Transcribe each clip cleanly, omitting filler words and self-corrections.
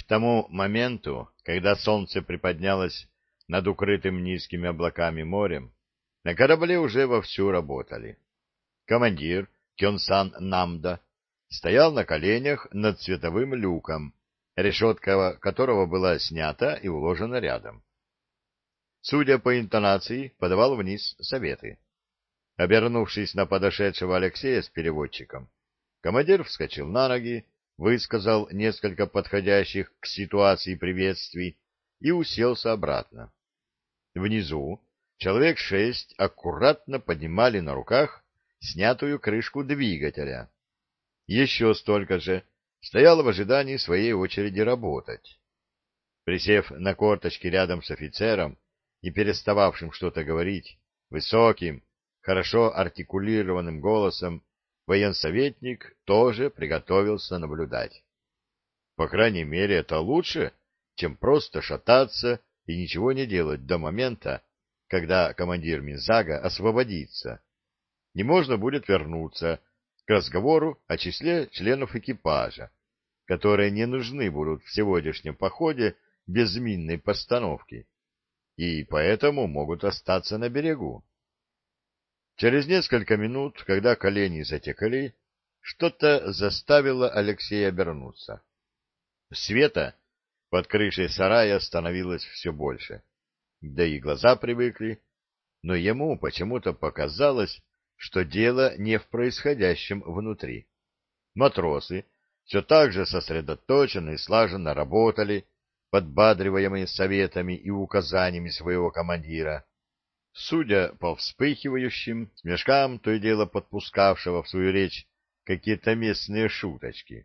тому моменту, когда солнце приподнялось над укрытым низкими облаками морем, на корабле уже вовсю работали. Командир Кёнсан Намда стоял на коленях над световым люком, решетка которого была снята и уложена рядом. Судя по интонации, подавал вниз советы. Обернувшись на подошедшего Алексея с переводчиком, командир вскочил на ноги, высказал несколько подходящих к ситуации приветствий и уселся обратно. Внизу человек 6 аккуратно поднимали на руках снятую крышку двигателя. Еще столько же стояло в ожидании своей очереди работать. Присев на корточки рядом с офицером, не перестававшим что-то говорить, высоким, хорошо артикулированным голосом, военсоветник тоже приготовился наблюдать. По крайней мере, это лучше, чем просто шататься и ничего не делать до момента, когда командир Минзага освободится. Не можно будет вернуться к разговору о числе членов экипажа, которые не нужны будут в сегодняшнем походе без минной постановки, и поэтому могут остаться на берегу. Через несколько минут, когда колени затекли, что-то заставило Алексея обернуться. Света под крышей сарая становилось все больше, да и глаза привыкли, но ему почему-то показалось, что дело не в происходящем внутри. Матросы все так же сосредоточенно и слаженно работали, подбадриваемые советами и указаниями своего командира. Судя по вспыхивающим смешкам, то и дело подпускавшего в свою речь какие-то местные шуточки.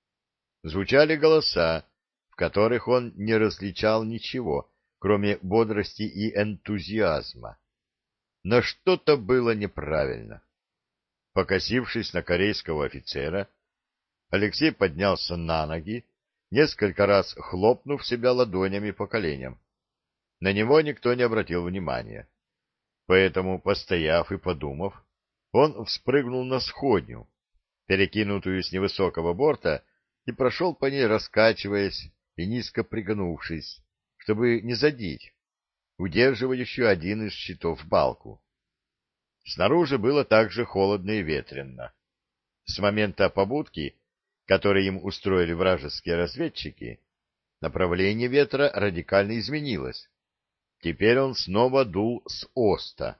Звучали голоса, в которых он не различал ничего, кроме бодрости и энтузиазма. Но что-то было неправильно. Покосившись на корейского офицера, Алексей поднялся на ноги, несколько раз хлопнув себя ладонями по коленям. На него никто не обратил внимания. Поэтому, постояв и подумав, он вспрыгнул на сходню, перекинутую с невысокого борта, и прошел по ней, раскачиваясь и низко пригнувшись, чтобы не задеть удерживающую один из щитов балку. Снаружи было также холодно и ветрено. С момента побудки, который им устроили вражеские разведчики, направление ветра радикально изменилось. Теперь он снова дул с оста.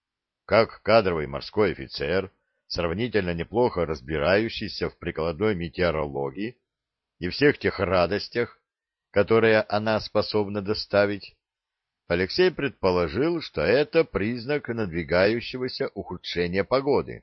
Как кадровый морской офицер, сравнительно неплохо разбирающийся в прикладной метеорологии и всех тех радостях, которые она способна доставить, Алексей предположил, что это признак надвигающегося ухудшения погоды.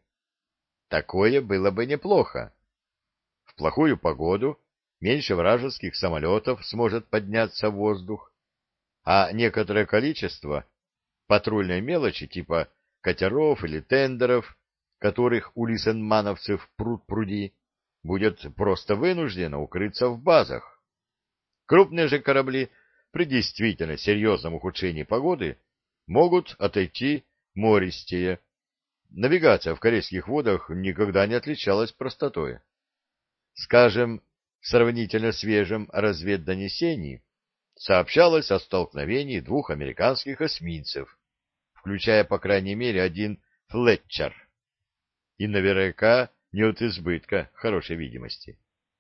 Такое было бы неплохо. В плохую погоду меньше вражеских самолетов сможет подняться в воздух, а некоторое количество патрульной мелочи типа катеров или тендеров, которых у лисенмановцев пруд-пруди, будет просто вынуждено укрыться в базах. Крупные же корабли при действительно серьезном ухудшении погоды могут отойти мористее. Навигация в корейских водах никогда не отличалась простотой. Скажем, в сравнительно свежем разведдонесении сообщалось о столкновении двух американских эсминцев, включая, по крайней мере, один «Флетчер», и наверняка не от избытка хорошей видимости.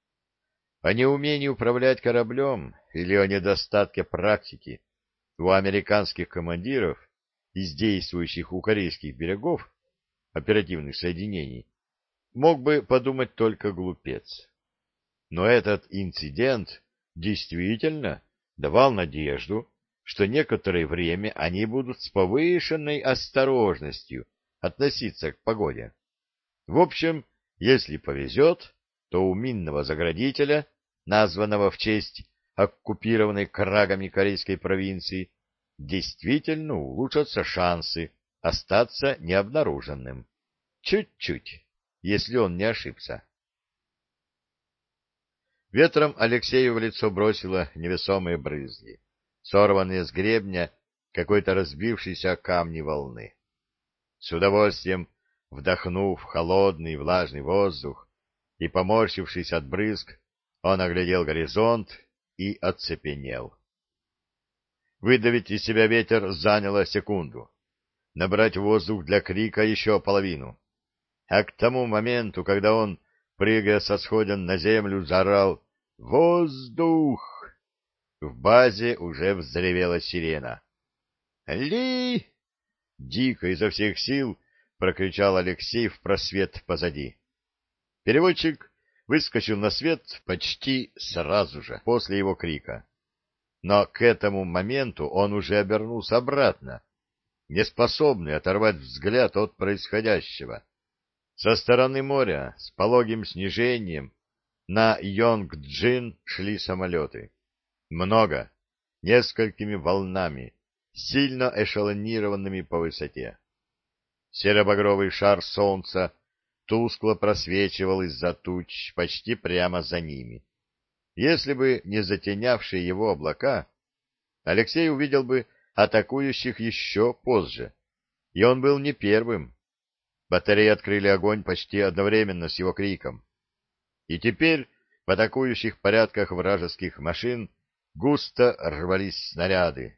О неумении управлять кораблем или о недостатке практики у американских командиров из действующих у корейских берегов оперативных соединений мог бы подумать только глупец. Но этот инцидент действительно давал надежду, что некоторое время они будут с повышенной осторожностью относиться к погоде. В общем, если повезет, то у минного заградителя, названного в честь оккупированной крагами корейской провинции, действительно улучшатся шансы остаться необнаруженным. Чуть-чуть, если он не ошибся. Ветром Алексею в лицо бросило невесомые брызги, сорванные с гребня какой-то разбившейся о камни волны. С удовольствием вдохнув холодный влажный воздух и поморщившись от брызг, он оглядел горизонт и оцепенел. Выдавить из себя ветер заняло секунду. Набрать воздух для крика еще половину. А к тому моменту, когда он, прыгая со сходин на землю, заорал «Воздух!», в базе уже взревела сирена. «Ли!» — дико изо всех сил прокричал Алексей в просвет позади. Переводчик выскочил на свет почти сразу же после его крика. Но к этому моменту он уже обернулся обратно, неспособный оторвать взгляд от происходящего. Со стороны моря с пологим снижением на Йонг-Джин шли самолеты. Много, несколькими волнами, сильно эшелонированными по высоте. Серо-багровый шар солнца тускло просвечивал из-за туч почти прямо за ними. Если бы не затенявшие его облака, Алексей увидел бы атакующих еще позже, и он был не первым. Батареи открыли огонь почти одновременно с его криком. И теперь в атакующих порядках вражеских машин густо рвались снаряды.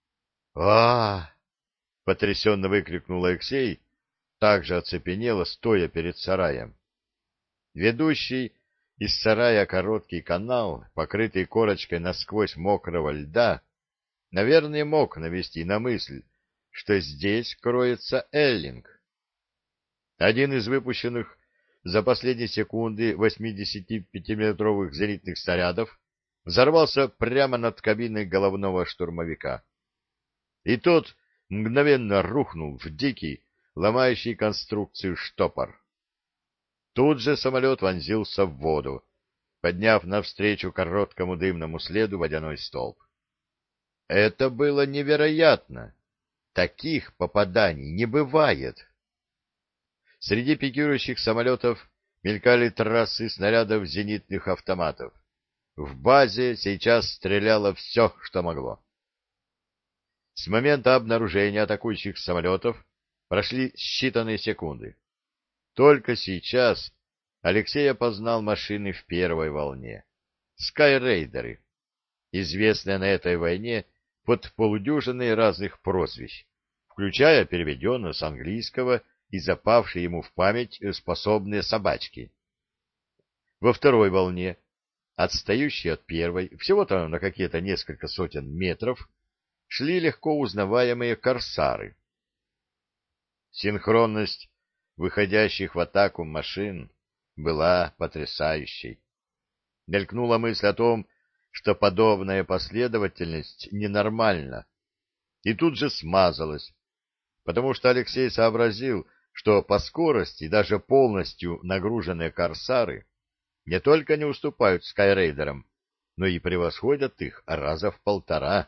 Потрясенно выкрикнул Алексей, также оцепенело, стоя перед сараем. Ведущий из сарая короткий канал, покрытый корочкой насквозь мокрого льда, наверное, мог навести на мысль, что здесь кроется Эллинг. Один из выпущенных за последние секунды 85-миллиметровых зенитных снарядов взорвался прямо над кабиной головного штурмовика. И тот мгновенно рухнул в дикий, ломающий конструкцию штопор. Тут же самолет вонзился в воду, подняв навстречу короткому дымному следу водяной столб. Это было невероятно. Таких попаданий не бывает. Среди пикирующих самолетов мелькали трассы снарядов зенитных автоматов. В базе сейчас стреляло все, что могло. С момента обнаружения атакующих самолетов прошли считанные секунды. Только сейчас Алексей опознал машины в первой волне. Скайрейдеры, известные на этой войне под полудюжиной разных прозвищ, включая переведенное с английского и запавшие ему в память способные собачки. Во второй волне, отстающие от первой, всего-то на какие-то несколько сотен метров, шли легко узнаваемые корсары. Синхронность выходящих в атаку машин была потрясающей. Мелькнула мысль о том, что подобная последовательность ненормальна, и тут же смазалась, потому что Алексей сообразил, что по скорости даже полностью нагруженные корсары не только не уступают скайрейдерам, но и превосходят их раза в 1,5.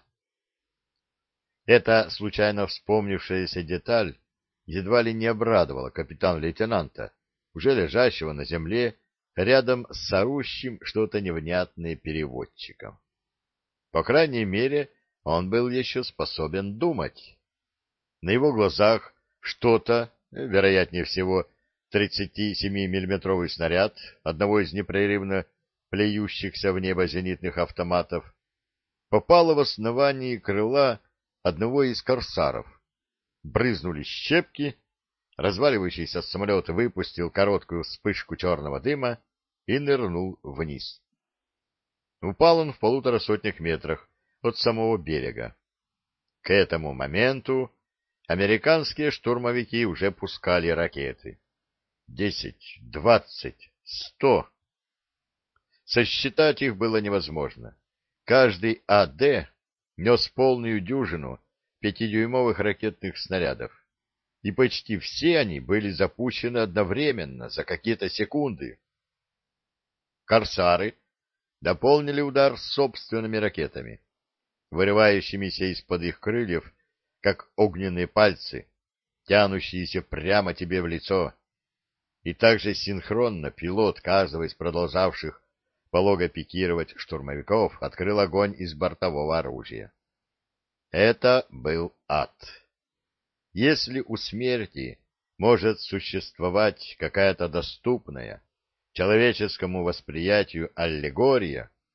Эта случайно вспомнившаяся деталь едва ли не обрадовала капитан-лейтенанта, уже лежащего на земле рядом с орущим что-то невнятное переводчиком. По крайней мере, он был еще способен думать. На его глазах что-то, вероятнее всего, 37-миллиметровый снаряд одного из непрерывно плюющихся в небо зенитных автоматов попало в основание крыла одного из корсаров. Брызнули щепки, разваливающийся самолет выпустил короткую вспышку черного дыма и нырнул вниз. Упал он в 150 метрах от самого берега. К этому моменту американские штурмовики уже пускали ракеты. 10, 20, 100. Сосчитать их было невозможно. Каждый АД нес полную дюжину 5-дюймовых ракетных снарядов, и почти все они были запущены одновременно за какие-то секунды. Корсары дополнили удар собственными ракетами, вырывающимися из-под их крыльев, как огненные пальцы, тянущиеся прямо тебе в лицо. И также синхронно пилот каждого из продолжавших полого пикировать штурмовиков открыл огонь из бортового оружия. Это был ад. Если у смерти может существовать какая-то доступная человеческому восприятию аллегория,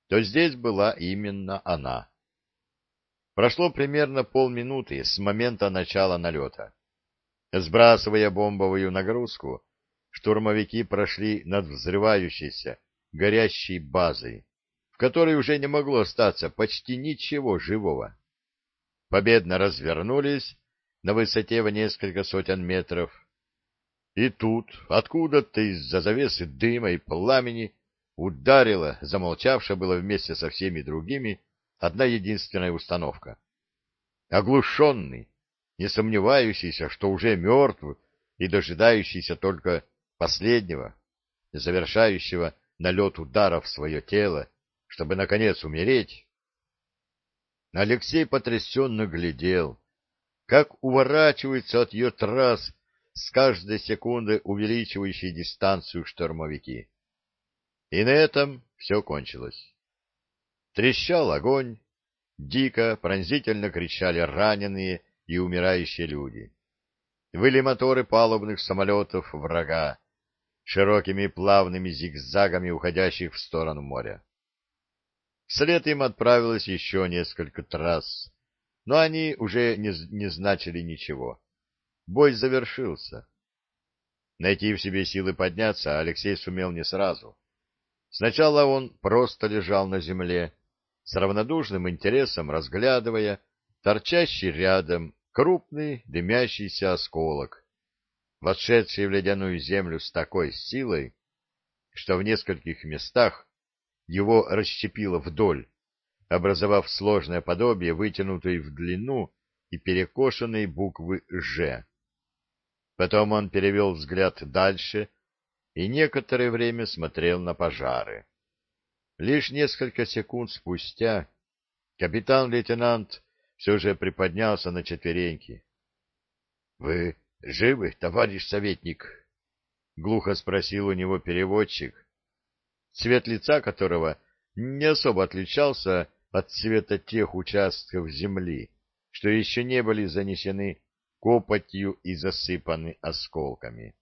то здесь была именно она. Прошло примерно полминуты с момента начала налета. Сбрасывая бомбовую нагрузку, штурмовики прошли над взрывающейся, горящей базой, в которой уже не могло остаться почти ничего живого. Победно развернулись на высоте в несколько сотен метров. И тут, откуда-то из-за завесы дыма и пламени, ударила, замолчавшая было вместе со всеми другими, одна единственная установка. Оглушенный, не сомневающийся, что уже мертв и дожидающийся только последнего, завершающего налет удара в свое тело, чтобы, наконец, умереть, Алексей потрясенно глядел, как уворачиваются от ее трасс с каждой секунды увеличивающие дистанцию штурмовики. И на этом все кончилось. Трещал огонь, дико, пронзительно кричали раненые и умирающие люди. Выли моторы палубных самолетов врага, широкими плавными зигзагами уходящих в сторону моря. Вслед им отправилось еще несколько трасс, но они уже не значили ничего. Бой завершился. Найти в себе силы подняться Алексей сумел не сразу. Сначала он просто лежал на земле, с равнодушным интересом разглядывая торчащий рядом крупный дымящийся осколок, вошедший в ледяную землю с такой силой, что в нескольких местах его расщепило вдоль, образовав сложное подобие вытянутой в длину и перекошенной буквы «Ж». Потом он перевел взгляд дальше и некоторое время смотрел на пожары. Лишь несколько секунд спустя капитан-лейтенант все же приподнялся на четвереньки. — Вы живы, товарищ советник? — глухо спросил у него переводчик, цвет лица которого не особо отличался от цвета тех участков земли, что еще не были занесены копотью и засыпаны осколками.